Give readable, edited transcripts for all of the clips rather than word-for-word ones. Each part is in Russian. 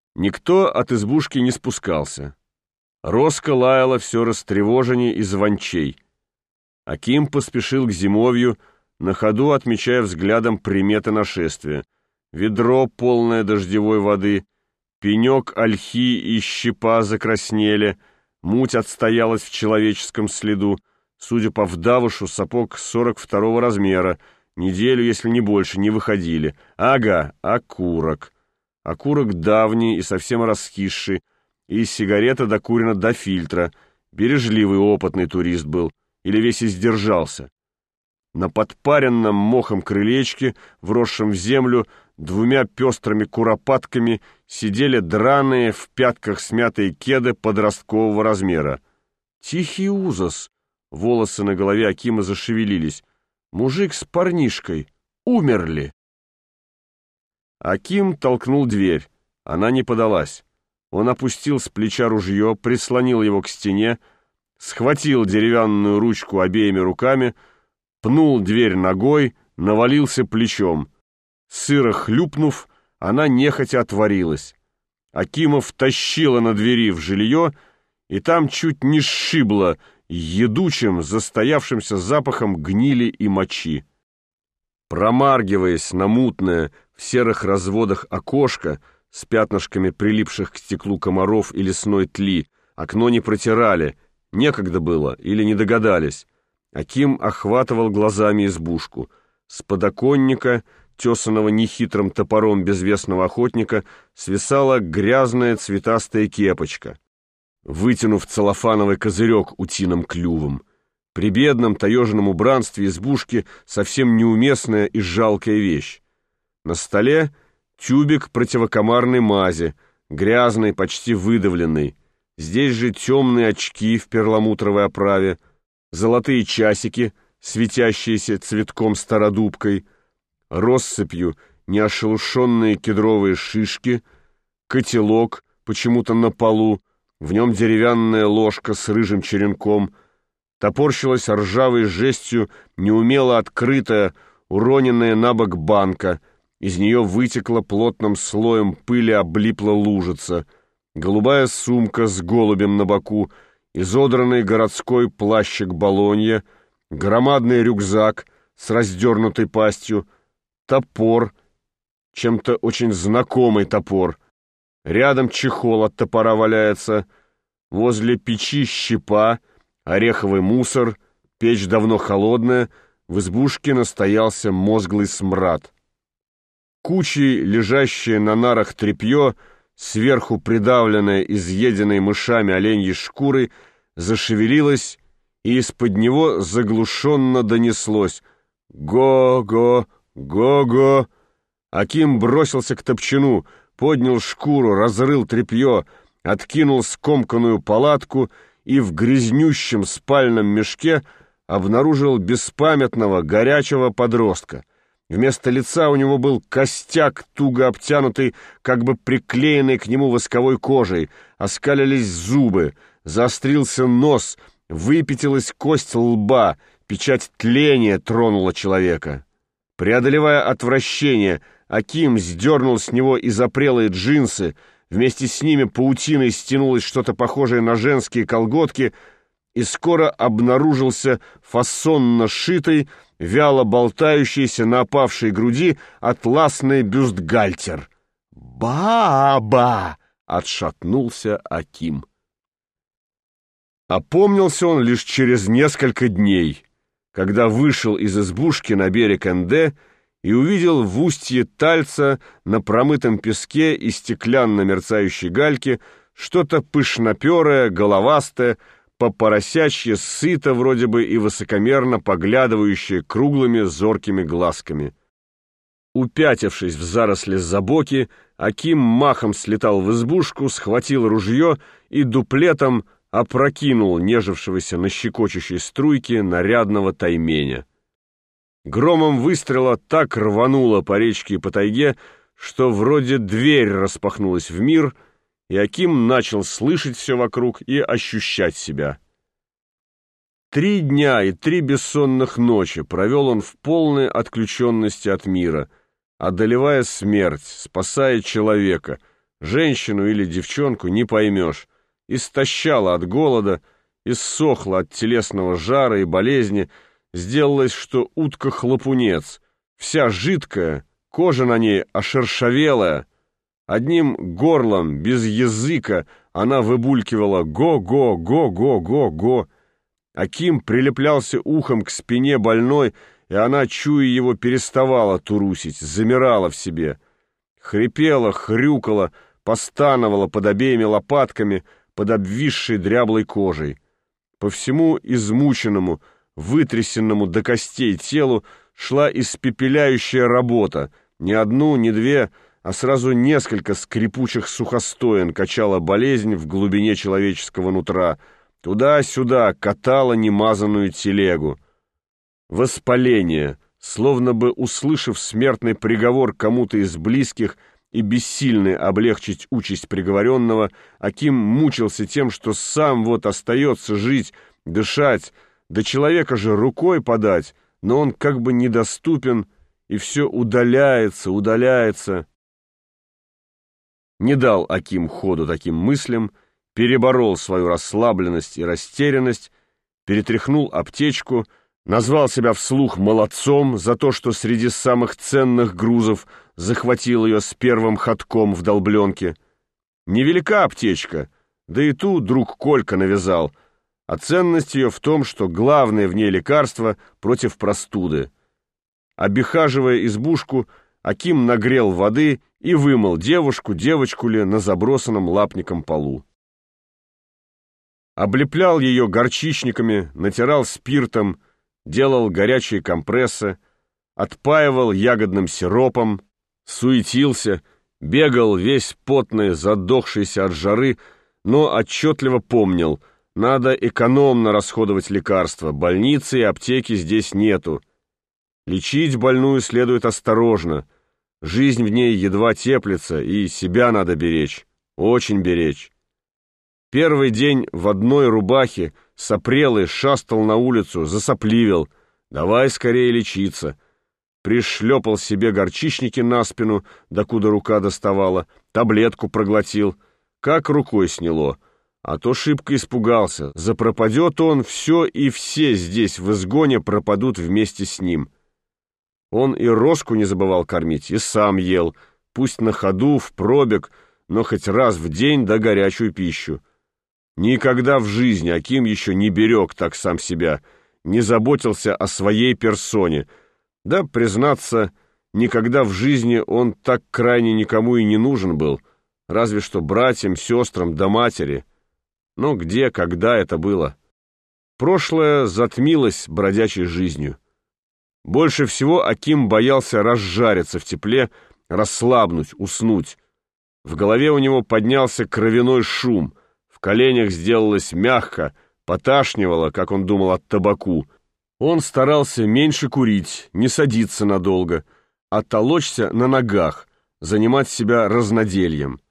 Никто от избушки не спускался. Роска лаяла все растревоженней и звончей. Аким поспешил к зимовью, на ходу отмечая взглядом приметы нашествия. Ведро, полное дождевой воды, пенек ольхи и щепа закраснели, муть отстоялась в человеческом следу, судя по вдавышу, сапог 42-го размера, неделю, если не больше, не выходили. Ага, окурок. Окурок давний и совсем раскисший, и сигарета докурена до фильтра. Бережливый опытный турист был, или весь издержался. На подпаренном мохом крылечке, вросшем в землю, двумя пестрыми куропатками сидели драные в пятках смятые кеды подросткового размера. Тихий ужас! Волосы на голове Акима зашевелились. Мужик с парнишкой умерли. Аким толкнул дверь. Она не подалась. Он опустил с плеча ружье, прислонил его к стене, схватил деревянную ручку обеими руками, пнул дверь ногой, навалился плечом. Сыро хлюпнув, она нехотя отворилась. Акимов тащила на двери в жилье, и там чуть не сшибло едучим, застоявшимся запахом гнили и мочи. Промаргиваясь на мутное в серых разводах окошко с пятнышками прилипших к стеклу комаров и лесной тли, окно не протирали, некогда было или не догадались. Аким охватывал глазами избушку. С подоконника, тесаного нехитрым топором безвестного охотника, свисала грязная цветастая кепочка, вытянув целлофановый козырек утиным клювом. При бедном таежном убранстве избушки совсем неуместная и жалкая вещь. На столе тюбик противокомарной мази, грязный, почти выдавленный. Здесь же темные очки в перламутровой оправе, золотые часики, светящиеся цветком стародубкой, россыпью неошелушенные кедровые шишки, котелок почему-то на полу, в нем деревянная ложка с рыжим черенком, топорщилась ржавой жестью неумело открытая, уроненная на бок банка, из нее вытекла плотным слоем пыли, облипла лужица, голубая сумка с голубем на боку, изодранный городской плащик Болонья, громадный рюкзак с раздернутой пастью, топор, чем-то очень знакомый топор. Рядом чехол от топора валяется, возле печи щепа, ореховый мусор, печь давно холодная, в избушке настоялся мозглый смрад. Кучей лежащее на нарах тряпье, сверху придавленное изъеденной мышами оленьей шкурой, зашевелилось, и из-под него заглушенно донеслось: «Го-го, го-го!» Аким бросился к топчину, поднял шкуру, разрыл тряпье, откинул скомканную палатку и в грязнющем спальном мешке обнаружил беспамятного горячего подростка. Вместо лица у него был костяк, туго обтянутый, как бы приклеенный к нему восковой кожей, оскалились зубы, заострился нос, выпятилась кость лба, печать тления тронула человека. Преодолевая отвращение, Аким сдернул с него и запрелые джинсы, вместе с ними паутиной стянулось что-то похожее на женские колготки, и скоро обнаружился фасонно сшитый, вяло болтающийся на опавшей груди атласный бюстгальтер. «Баба!» — отшатнулся Аким. Опомнился он лишь через несколько дней, когда вышел из избушки на берег Энде и увидел в устье Тальца на промытом песке и стеклянно мерцающей гальке что-то пышноперое, головастое, по-поросячье сыто вроде бы и высокомерно поглядывающее круглыми зоркими глазками. Упятившись в заросли забоки, Аким махом слетал в избушку, схватил ружье и дуплетом опрокинул нежившегося на щекочущей струйке нарядного тайменя. Громом выстрела так рвануло по речке и по тайге, что вроде дверь распахнулась в мир, и Аким начал слышать все вокруг и ощущать себя. 3 дня и 3 бессонных ночи провел он в полной отключенности от мира, одолевая смерть, спасая человека, Женщину или девчонку не поймешь. Истощала от голода, иссохла от телесного жара и болезни, сделалось, что утка-хлопунец, вся жидкая, кожа на ней ошершавелая. Одним горлом, без языка, она выбулькивала «го-го-го-го-го-го». Аким прилеплялся ухом к спине больной, и она, чуя его, переставала турусить, замирала в себе. Хрипела, хрюкала, постановала под обеими лопатками, под обвисшей дряблой кожей. По всему измученному, вытрясенному до костей телу шла испепеляющая работа. Ни одну, ни две, а сразу несколько скрипучих сухостоен качала болезнь в глубине человеческого нутра, туда-сюда катала немазанную телегу. Воспаление, словно бы услышав смертный приговор кому-то из близких и бессильный облегчить участь приговоренного, Аким мучился тем, что сам вот остается жить, дышать, до человека же рукой подать, но он как бы недоступен, и все удаляется, удаляется. Не дал Аким ходу таким мыслям, переборол свою расслабленность и растерянность, перетряхнул аптечку, назвал себя вслух молодцом за то, что среди самых ценных грузов захватил ее с первым ходком в долбленке. Невелика аптечка, да и ту друг Колька навязал, а ценность ее в том, что главное в ней лекарство против простуды. Обихаживая избушку, Аким нагрел воды и вымыл девочку ли на забросанном лапником полу. Облеплял ее горчичниками, натирал спиртом, делал горячие компрессы, отпаивал ягодным сиропом, суетился, бегал весь потный, задохшийся от жары, но отчетливо помнил, надо экономно расходовать лекарства, больницы и аптеки здесь нету. Лечить больную следует осторожно, жизнь в ней едва теплится, и себя надо беречь, очень беречь. Первый день в одной рубахе, сопрелый, шастал на улицу, засопливел. Давай скорее лечиться. Пришлепал себе горчичники на спину, докуда рука доставала, таблетку проглотил. Как рукой сняло. А то шибко испугался. Запропадет он, все и все здесь в изгоне пропадут вместе с ним. Он и Роску не забывал кормить, и сам ел, пусть на ходу, в пробег, но хоть раз в день да горячую пищу. Никогда в жизни Аким еще не берег так сам себя, не заботился о своей персоне. Да, признаться, никогда в жизни он так крайне никому и не нужен был, разве что братьям, сестрам да матери. Но где, когда это было? Прошлое затмилось бродячей жизнью. Больше всего Аким боялся разжариться в тепле, расслабнуть, уснуть. В голове у него поднялся кровяной шум, в коленях сделалось мягко, поташнивало, как он думал, от табаку. Он старался меньше курить, не садиться надолго, а толочься на ногах, занимать себя разнодельем.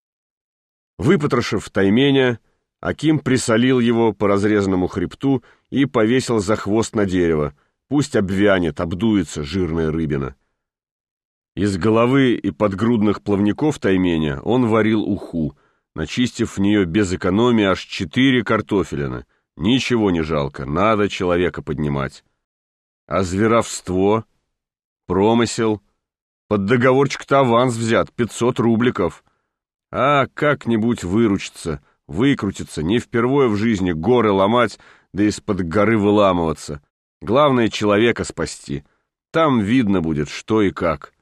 Выпотрошив тайменя, Аким присолил его по разрезанному хребту и повесил за хвост на дерево. Пусть обвянет, обдуется жирная рыбина. Из головы и подгрудных плавников тайменя он варил уху, начистив в нее без экономии аж 4 картофелины. Ничего не жалко, надо человека поднимать. А зверовство, промысел, под договорчик-то аванс взят, 500 рубликов. А как-нибудь выручиться, выкрутиться, не впервые в жизни горы ломать, да из-под горы выламываться. Главное — человека спасти. Там видно будет, что и как.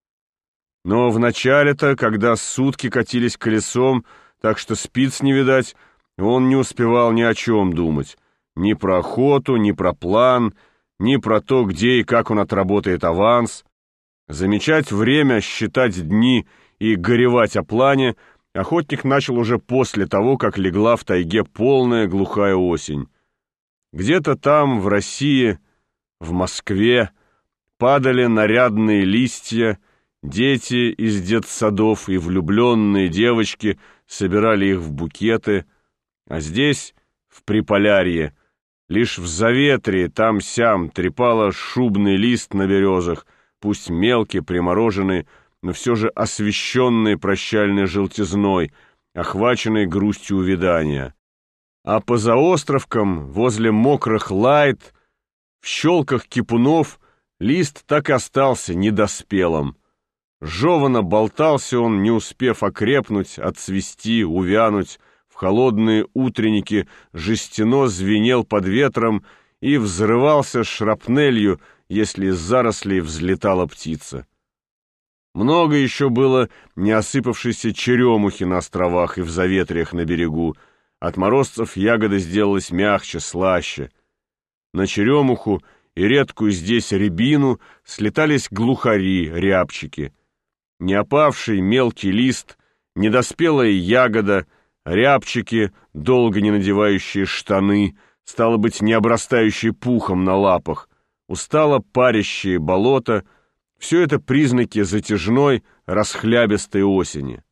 Но вначале-то, когда сутки катились колесом, так что спиц не видать, он не успевал ни о чем думать. Ни про охоту, ни про план, ни про то, где и как он отработает аванс. Замечать время, считать дни и горевать о плане охотник начал уже после того, как легла в тайге полная глухая осень. Где-то там, в России, в Москве, падали нарядные листья, дети из детсадов и влюбленные девочки собирали их в букеты, а здесь, в Приполярье, лишь в заветрии там-сям трепало шубный лист на березах, пусть мелкий, примороженный, но все же освещенные прощальной желтизной, охваченные грустью увядания. А по заостровкам, возле мокрых лайт, в щелках кипунов, лист так и остался недоспелым. Жевано болтался он, не успев окрепнуть, отцвести, увянуть. В холодные утренники жестяно звенел под ветром и взрывался шрапнелью, если из зарослей взлетала птица. Много еще было не осыпавшейся черемухи на островах и в заветриях на берегу. От морозцев ягода сделалась мягче, слаще. На черемуху и редкую здесь рябину слетались глухари, рябчики. Не опавший мелкий лист, недоспелая ягода, рябчики, долго не надевающие штаны, стало быть, не обрастающие пухом на лапах, устало парящие болото — все это признаки затяжной, расхлябистой осени.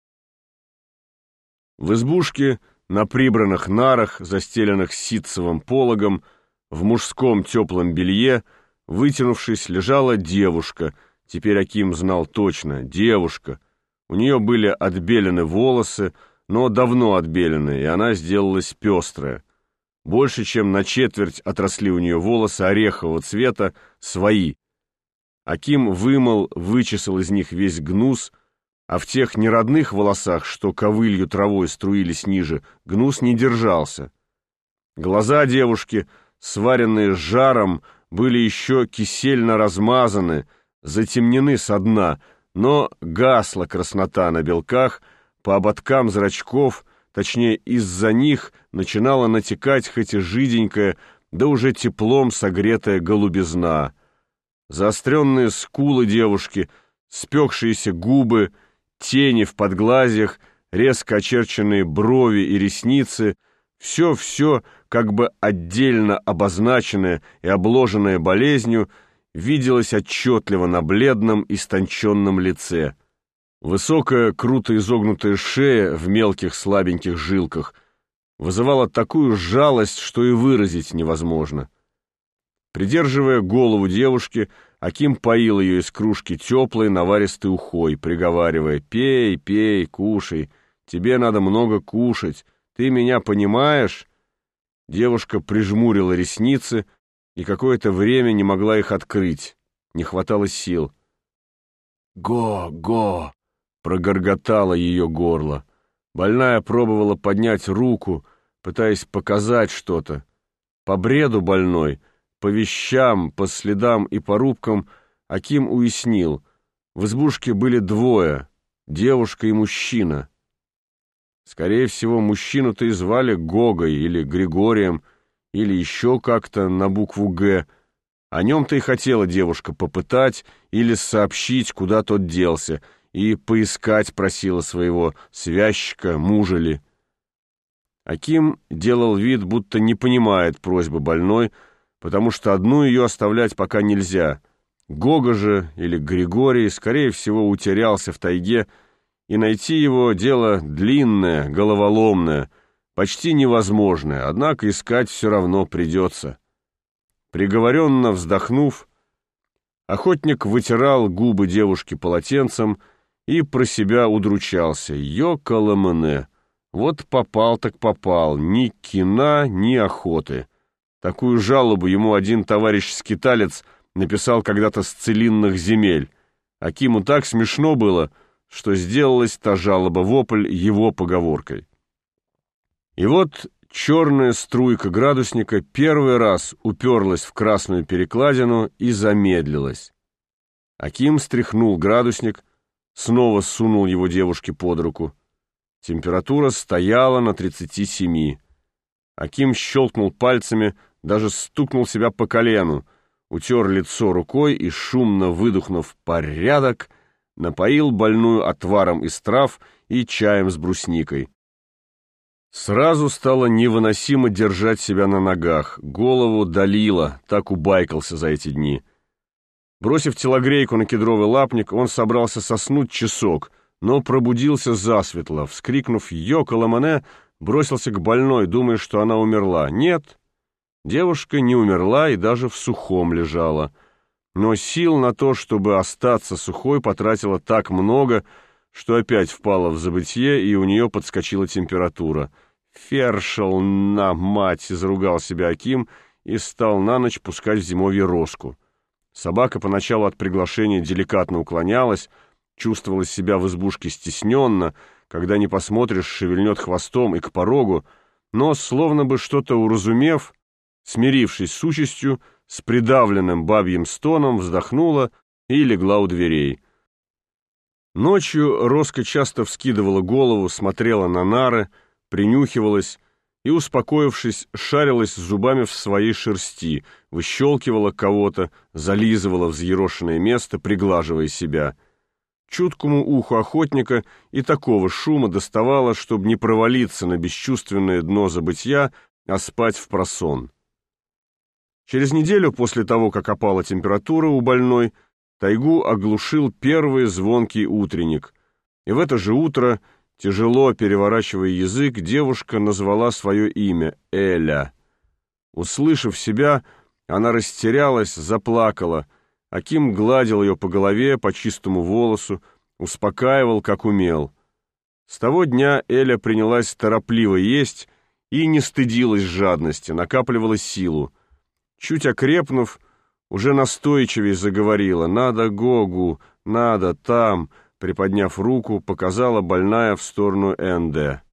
В избушке, на прибранных нарах, застеленных ситцевым пологом, в мужском теплом белье, вытянувшись, лежала девушка. Теперь Аким знал точно — девушка. У нее были отбелены волосы, но давно отбелены, и она сделалась пестрая. Больше чем на четверть отросли у нее волосы орехового цвета, свои. Аким вымыл, вычесал из них весь гнус, а в тех неродных волосах, что ковылью травой струились ниже, гнус не держался. Глаза девушки, сваренные с жаром, были еще кисельно размазаны, затемнены со дна, но гасла краснота на белках, по ободкам зрачков, точнее, из-за них начинала натекать хоть и жиденькая, да уже теплом согретая голубизна. Заостренные скулы девушки, спекшиеся губы, тени в подглазьях, резко очерченные брови и ресницы — все как бы отдельно обозначенное и обложенное болезнью, виделось отчетливо на бледном, истонченном лице. Высокая, круто изогнутая шея в мелких слабеньких жилках вызывала такую жалость, что и выразить невозможно. Придерживая голову девушки, Аким поил ее из кружки теплой наваристой ухой, приговаривая: «Пей, пей, кушай, тебе надо много кушать, ты меня понимаешь?» Девушка прижмурила ресницы и какое-то время не могла их открыть, не хватало сил. «Го!» — прогорготало ее горло. Больная пробовала поднять руку, пытаясь показать что-то. По бреду больной, по вещам, по следам и по рубкам Аким уяснил: в избушке были двое — девушка и мужчина. Скорее всего, мужчину-то и звали Гогой или Григорием, или еще как-то на букву «Г». О нем-то и хотела девушка попытать или сообщить, куда тот делся, и поискать просила своего связчика, мужа ли. Аким делал вид, будто не понимает просьбы больной, потому что одну ее оставлять пока нельзя. Гога же или Григорий, скорее всего, утерялся в тайге, и найти его дело длинное, головоломное, почти невозможное, однако искать все равно придется. Приговоренно вздохнув, охотник вытирал губы девушки полотенцем и про себя удручался: «Йокаламэне! Вот попал так попал, ни кина, ни охоты». Такую жалобу ему один товарищ-скиталец написал когда-то с целинных земель. Акиму так смешно было, что сделалась та жалоба-вопль его поговоркой. И вот черная струйка градусника первый раз уперлась в красную перекладину и замедлилась. Аким стряхнул градусник, снова сунул его девушке под руку. Температура стояла на 37. Аким щелкнул пальцами, даже стукнул себя по колену, утер лицо рукой и, шумно выдохнув «порядок», напоил больную отваром из трав и чаем с брусникой. Сразу стало невыносимо держать себя на ногах, голову долило, так убайкался за эти дни. Бросив телогрейку на кедровый лапник, он собрался соснуть часок, но пробудился засветло, вскрикнув «Йокаламэне», бросился к больной, думая, что она умерла. Нет, девушка не умерла и даже в сухом лежала. но сил на то, чтобы остаться сухой, потратила так много, что опять впала в забытье, и у нее подскочила температура. «Фершел на мать!» — заругал себя Аким и стал на ночь пускать в зимовье Роску. Собака поначалу от приглашения деликатно уклонялась, чувствовала себя в избушке стесненно, когда не посмотришь, шевельнет хвостом и к порогу, но, словно бы что-то уразумев, смирившись с участью, с придавленным бабьим стоном вздохнула и легла у дверей. Ночью Роска часто вскидывала голову, смотрела на нары, принюхивалась и, успокоившись, шарилась зубами в своей шерсти, выщелкивала кого-то, зализывала взъерошенное место, приглаживая себя. Чуткому уху охотника и такого шума доставало, чтобы не провалиться на бесчувственное дно забытья, а спать впросон. Через неделю после того, как опала температура у больной, тайгу оглушил первый звонкий утренник, и в это же утро, тяжело переворачивая язык, девушка назвала свое имя — Эля. Услышав себя, она растерялась, заплакала. Аким гладил ее по голове, по чистому волосу, успокаивал, как умел. С того дня Эля принялась торопливо есть и не стыдилась жадности, накапливала силу. Чуть окрепнув, уже настойчивее заговорила: «Надо Гогу, надо там», приподняв руку, показала больная в сторону Энде.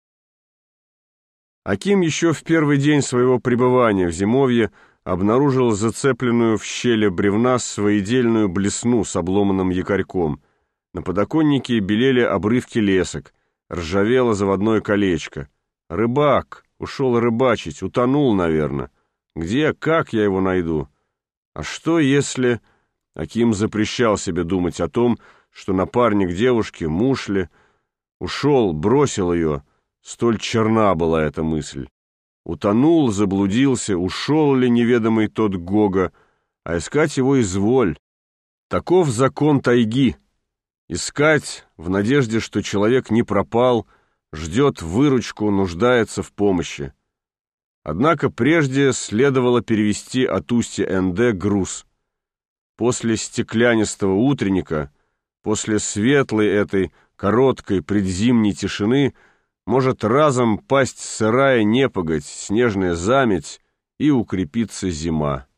Аким еще в первый день своего пребывания в зимовье обнаружил зацепленную в щели бревна своедельную блесну с обломанным якорьком. На подоконнике белели обрывки лесок, ржавело заводное колечко. Рыбак, ушел рыбачить, утонул, наверное. Где, как я его найду? А что, если... Аким запрещал себе думать о том, что напарник девушки, муж ли, ушел, бросил ее. Столь черна была эта мысль. Утонул, заблудился, ушел ли неведомый тот Гога, а искать его изволь. Таков закон тайги. Искать в надежде, что человек не пропал, ждет выручку, нуждается в помощи. Однако прежде следовало перевести от устья Энде груз. После стеклянистого утренника, после светлой этой короткой предзимней тишины может разом пасть сырая непогодь, снежная заметь и укрепиться зима.